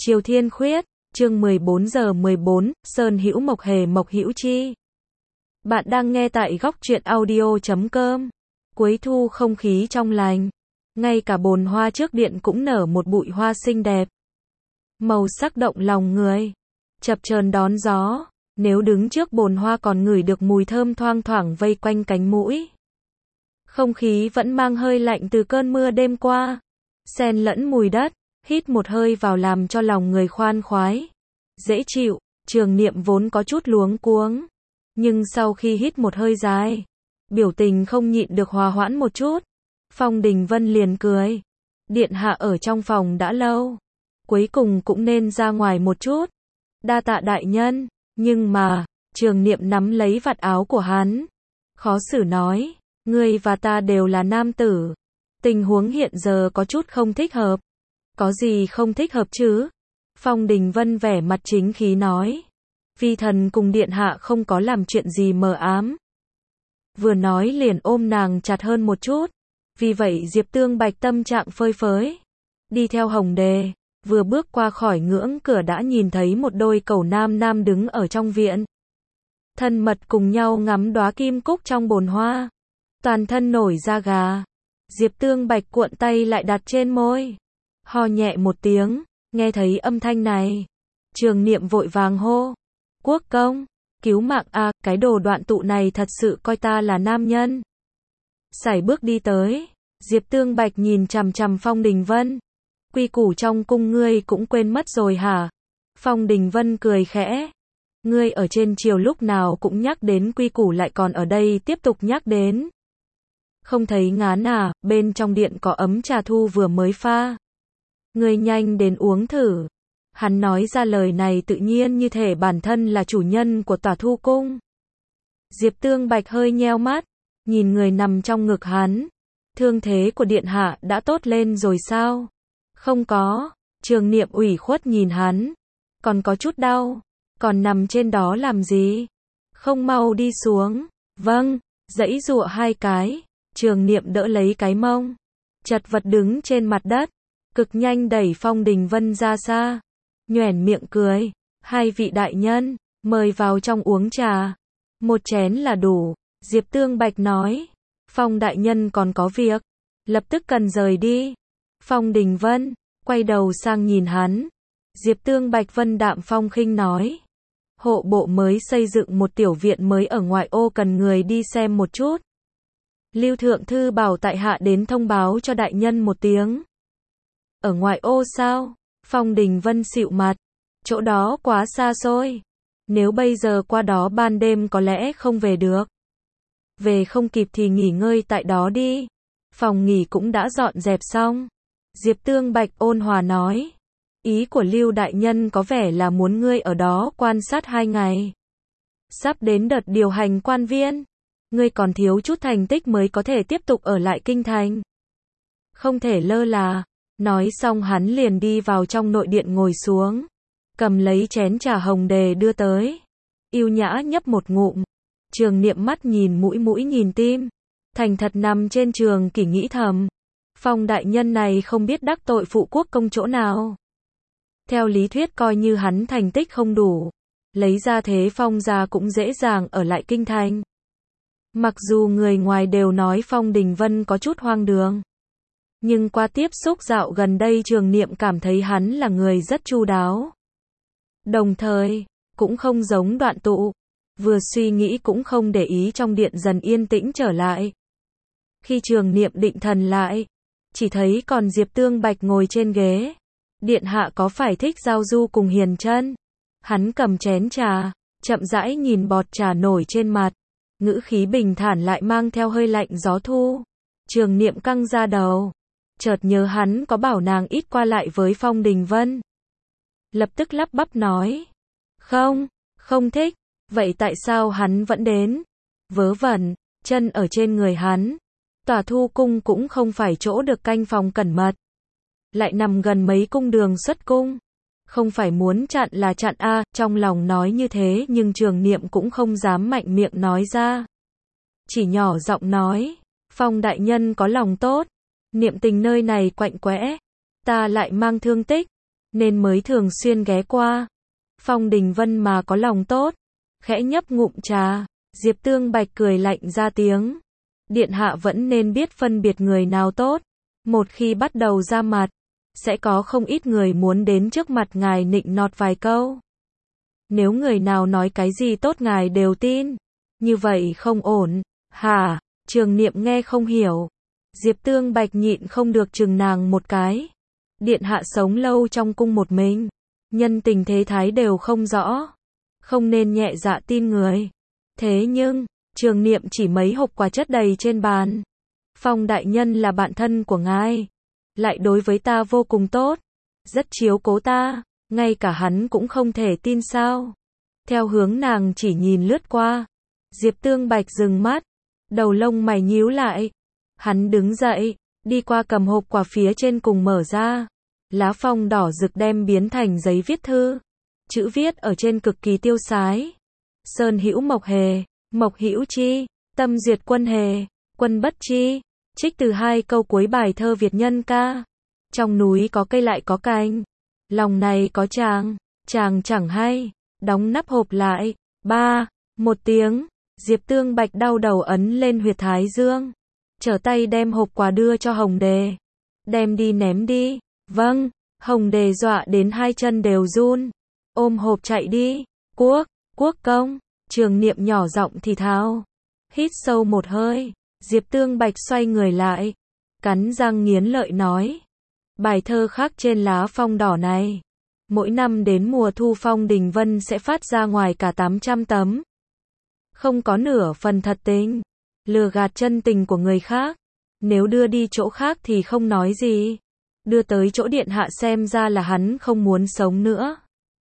Triều Thiên Khuyết, chương 14:14, Sơn Hữu Mộc Hề Mộc Hữu Chi. Bạn đang nghe tại góc truyện audio.com. Cuối thu không khí trong lành, ngay cả bồn hoa trước điện cũng nở một bụi hoa xinh đẹp. Màu sắc động lòng người, chập chờn đón gió, nếu đứng trước bồn hoa còn ngửi được mùi thơm thoang thoảng vây quanh cánh mũi. Không khí vẫn mang hơi lạnh từ cơn mưa đêm qua, xen lẫn mùi đất, hít một hơi vào làm cho lòng người khoan khoái, dễ chịu. Trường Niệm vốn có chút luống cuống, nhưng sau khi hít một hơi dài, biểu tình không nhịn được hòa hoãn một chút. Phong Đình Vân liền cười, điện hạ ở trong phòng đã lâu, cuối cùng cũng nên ra ngoài một chút. Đa tạ đại nhân, nhưng mà, Trường Niệm nắm lấy vạt áo của hắn, khó xử nói, ngươi và ta đều là nam tử, tình huống hiện giờ có chút không thích hợp. Có gì không thích hợp chứ? Phong Đình Vân vẻ mặt chính khí nói, phi thần cùng điện hạ không có làm chuyện gì mờ ám. Vừa nói liền ôm nàng chặt hơn một chút, vì vậy Diệp Tương Bạch tâm trạng phơi phới. Đi theo Hồng Đề, vừa bước qua khỏi ngưỡng cửa đã nhìn thấy một đôi cẩu nam nam đứng ở trong viện. Thân mật cùng nhau ngắm đóa kim cúc trong bồn hoa, toàn thân nổi da gà. Diệp Tương Bạch cuộn tay lại đặt trên môi, ho nhẹ một tiếng. Nghe thấy âm thanh này, Trường Niệm vội vàng hô, quốc công, cứu mạng a, cái đồ đoạn tụ này thật sự coi ta là nam nhân. Sải bước đi tới, Diệp Tương Bạch nhìn chằm chằm Phong Đình Vân, quy củ trong cung ngươi cũng quên mất rồi hả? Phong Đình Vân cười khẽ, ngươi ở trên triều lúc nào cũng nhắc đến quy củ lại còn ở đây tiếp tục nhắc đến. Không thấy ngán à, bên trong điện có ấm trà thu vừa mới pha. Ngươi nhanh đến uống thử. Hắn nói ra lời này tự nhiên như thể bản thân là chủ nhân của Tỏa Thu Cung. Diệp Tương Bạch hơi nheo mắt, nhìn người nằm trong ngực hắn. Thương thế của điện hạ đã tốt lên rồi sao? Không có. Trường Niệm ủy khuất nhìn hắn. Còn có chút đau. Còn nằm trên đó làm gì? Không mau đi xuống. Vâng. Giãy giụa hai cái. Trường Niệm đỡ lấy cái mông, chật vật đứng trên mặt đất, cực nhanh đẩy Phong Đình Vân ra xa, nhoẻn miệng cười, hai vị đại nhân, mời vào trong uống trà, một chén là đủ. Diệp Tương Bạch nói, Phong đại nhân còn có việc, lập tức cần rời đi. Phong Đình Vân, quay đầu sang nhìn hắn, Diệp Tương Bạch vân đạm phong khinh nói, hộ bộ mới xây dựng một tiểu viện mới ở ngoại ô cần người đi xem một chút. Lưu Thượng Thư bảo tại hạ đến thông báo cho đại nhân một tiếng. Ở ngoại ô sao? Phong Đình Vân xịu mặt. Chỗ đó quá xa xôi. Nếu bây giờ qua đó ban đêm có lẽ không về được. Về không kịp thì nghỉ ngơi tại đó đi. Phòng nghỉ cũng đã dọn dẹp xong. Diệp Tương Bạch ôn hòa nói. Ý của Lưu đại nhân có vẻ là muốn ngươi ở đó quan sát 2 ngày. Sắp đến đợt điều hành quan viên. Ngươi còn thiếu chút thành tích mới có thể tiếp tục ở lại kinh thành. Không thể lơ là. Nói xong hắn liền đi vào trong nội điện ngồi xuống, cầm lấy chén trà Hồng Đề đưa tới, yêu nhã nhấp một ngụm. Trường Niệm mắt nhìn mũi nhìn tim, thành thật nằm trên trường kỷ nghĩ thầm, Phong đại nhân này không biết đắc tội phụ quốc công chỗ nào. Theo lý thuyết coi như hắn thành tích không đủ, lấy ra thế Phong gia cũng dễ dàng ở lại kinh thành. Mặc dù người ngoài đều nói Phong Đình Vân có chút hoang đường, nhưng qua tiếp xúc dạo gần đây Trường Niệm cảm thấy hắn là người rất chu đáo. Đồng thời, cũng không giống đoạn tụ, vừa suy nghĩ cũng không để ý trong điện dần yên tĩnh trở lại. Khi Trường Niệm định thần lại, chỉ thấy còn Diệp Tương Bạch ngồi trên ghế. Điện hạ có phải thích giao du cùng Hiền Chân? Hắn cầm chén trà, chậm rãi nhìn bọt trà nổi trên mặt, ngữ khí bình thản lại mang theo hơi lạnh gió thu. Trường Niệm căng ra đầu, chợt nhớ hắn có bảo nàng ít qua lại với Phong Đình Vân. Lập tức lắp bắp nói, không thích, vậy tại sao hắn vẫn đến? Vớ vẩn, chân ở trên người hắn. Tỏa Thu Cung cũng không phải chỗ được canh phòng cẩn mật, lại nằm gần mấy cung đường xuất cung. Không phải muốn chặn là chặn a, trong lòng nói như thế nhưng Trường Niệm cũng không dám mạnh miệng nói ra. Chỉ nhỏ giọng nói, Phong đại nhân có lòng tốt, niệm tình nơi này quạnh quẽ, ta lại mang thương tích, nên mới thường xuyên ghé qua. Phong Đình Vân mà có lòng tốt, khẽ nhấp ngụm trà, Diệp Tương Bạch cười lạnh ra tiếng. Điện hạ vẫn nên biết phân biệt người nào tốt, một khi bắt đầu ra mặt, sẽ có không ít người muốn đến trước mặt ngài nịnh nọt vài câu. Nếu người nào nói cái gì tốt ngài đều tin, như vậy không ổn. Hả? Trường Niệm nghe không hiểu. Diệp Tương Bạch nhịn không được chừng nàng một cái. Điện hạ sống lâu trong cung một mình, nhân tình thế thái đều không rõ, không nên nhẹ dạ tin người. Thế nhưng, Trường Niệm chỉ mấy hộp quà chất đầy trên bàn. Phong đại nhân là bạn thân của ngài, lại đối với ta vô cùng tốt, rất chiếu cố ta, ngay cả hắn cũng không thể tin sao. Theo hướng nàng chỉ nhìn lướt qua, Diệp Tương Bạch dừng mắt, đầu lông mày nhíu lại. Hắn đứng dậy, đi qua cầm hộp quà phía trên cùng mở ra. Lá phong đỏ rực đem biến thành giấy viết thư. Chữ viết ở trên cực kỳ tiêu sái. Sơn hữu mộc hề, mộc hữu chi, tâm duyệt quân hề, quân bất chi. Trích từ 2 câu cuối bài thơ Việt nhân ca. Trong núi có cây lại có cành, lòng này có chàng, chàng chẳng hay. Đóng nắp hộp lại. Một tiếng, Diệp Tương Bạch đau đầu ấn lên huyệt thái dương, trở tay đem hộp quà đưa cho Hồng Đề. Đem đi ném đi. Vâng. Hồng Đề dọa đến 2 chân đều run, ôm hộp chạy đi. Quốc công. Trường Niệm nhỏ giọng thì thào. Hít sâu một hơi, Diệp Tương Bạch xoay người lại, cắn răng nghiến lợi nói. Bài thơ khắc trên lá phong đỏ này, mỗi năm đến mùa thu Phong Đình Vân sẽ phát ra ngoài cả 800 tấm. Không có nửa phần thật tình, lừa gạt chân tình của người khác. Nếu đưa đi chỗ khác thì không nói gì, đưa tới chỗ điện hạ xem ra là hắn không muốn sống nữa.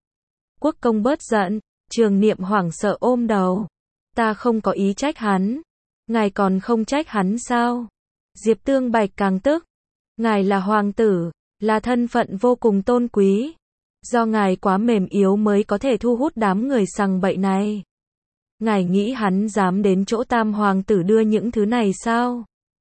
Quốc công bớt giận. Trường Niệm hoảng sợ ôm đầu. Ta không có ý trách hắn. Ngài còn không trách hắn sao? Diệp Tương Bạch càng tức. Ngài là hoàng tử, là thân phận vô cùng tôn quý. Do ngài quá mềm yếu mới có thể thu hút đám người sằng bậy này. Ngài nghĩ hắn dám đến chỗ Tam hoàng tử đưa những thứ này sao?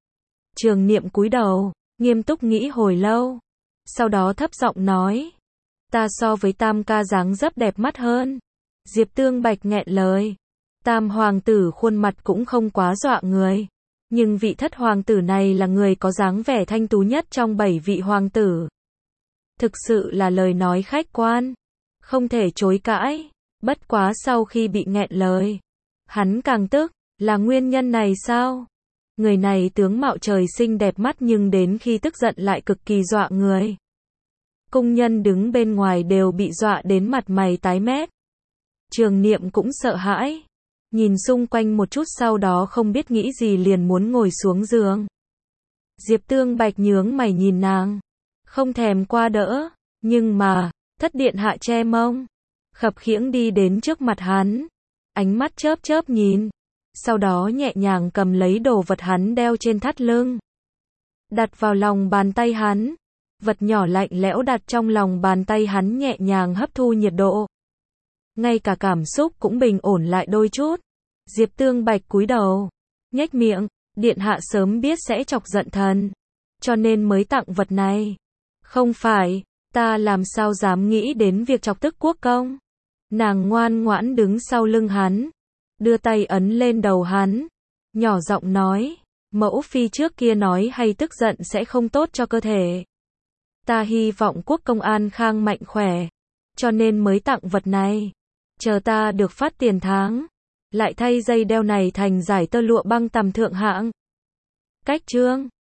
Trường Niệm cúi đầu, nghiêm túc nghĩ hồi lâu. Sau đó thấp giọng nói. Ta so với Tam ca dáng dấp đẹp mắt hơn. Diệp Tương Bạch nghẹn lời. Tam hoàng tử khuôn mặt cũng không quá dọa người. Nhưng vị thất hoàng tử này là người có dáng vẻ thanh tú nhất trong 7 vị hoàng tử. Thực sự là lời nói khách quan, không thể chối cãi. Bất quá sau khi bị nghẹn lời, hắn càng tức. Là nguyên nhân này sao? Người này tướng mạo trời sinh đẹp mắt nhưng đến khi tức giận lại cực kỳ dọa người. Cung nhân đứng bên ngoài đều bị dọa đến mặt mày tái mét. Trường Niệm cũng sợ hãi, nhìn xung quanh một chút sau đó không biết nghĩ gì liền muốn ngồi xuống giường. Diệp Tương Bạch nhướng mày nhìn nàng, không thèm qua đỡ, nhưng mà, thất điện hạ che mông, khập khiễng đi đến trước mặt hắn, ánh mắt chớp chớp nhìn, sau đó nhẹ nhàng cầm lấy đồ vật hắn đeo trên thắt lưng, đặt vào lòng bàn tay hắn. Vật nhỏ lạnh lẽo đặt trong lòng bàn tay hắn nhẹ nhàng hấp thu nhiệt độ. Ngay cả cảm xúc cũng bình ổn lại đôi chút. Diệp Tương Bạch cúi đầu, nhếch miệng, điện hạ sớm biết sẽ chọc giận thần, cho nên mới tặng vật này. Không phải, ta làm sao dám nghĩ đến việc chọc tức quốc công. Nàng ngoan ngoãn đứng sau lưng hắn, đưa tay ấn lên đầu hắn, nhỏ giọng nói, mẫu phi trước kia nói hay tức giận sẽ không tốt cho cơ thể. Ta hy vọng quốc công an khang mạnh khỏe, cho nên mới tặng vật này. Chờ ta được phát tiền tháng, lại thay dây đeo này thành giải tơ lụa băng tầm thượng hạng. Cách chương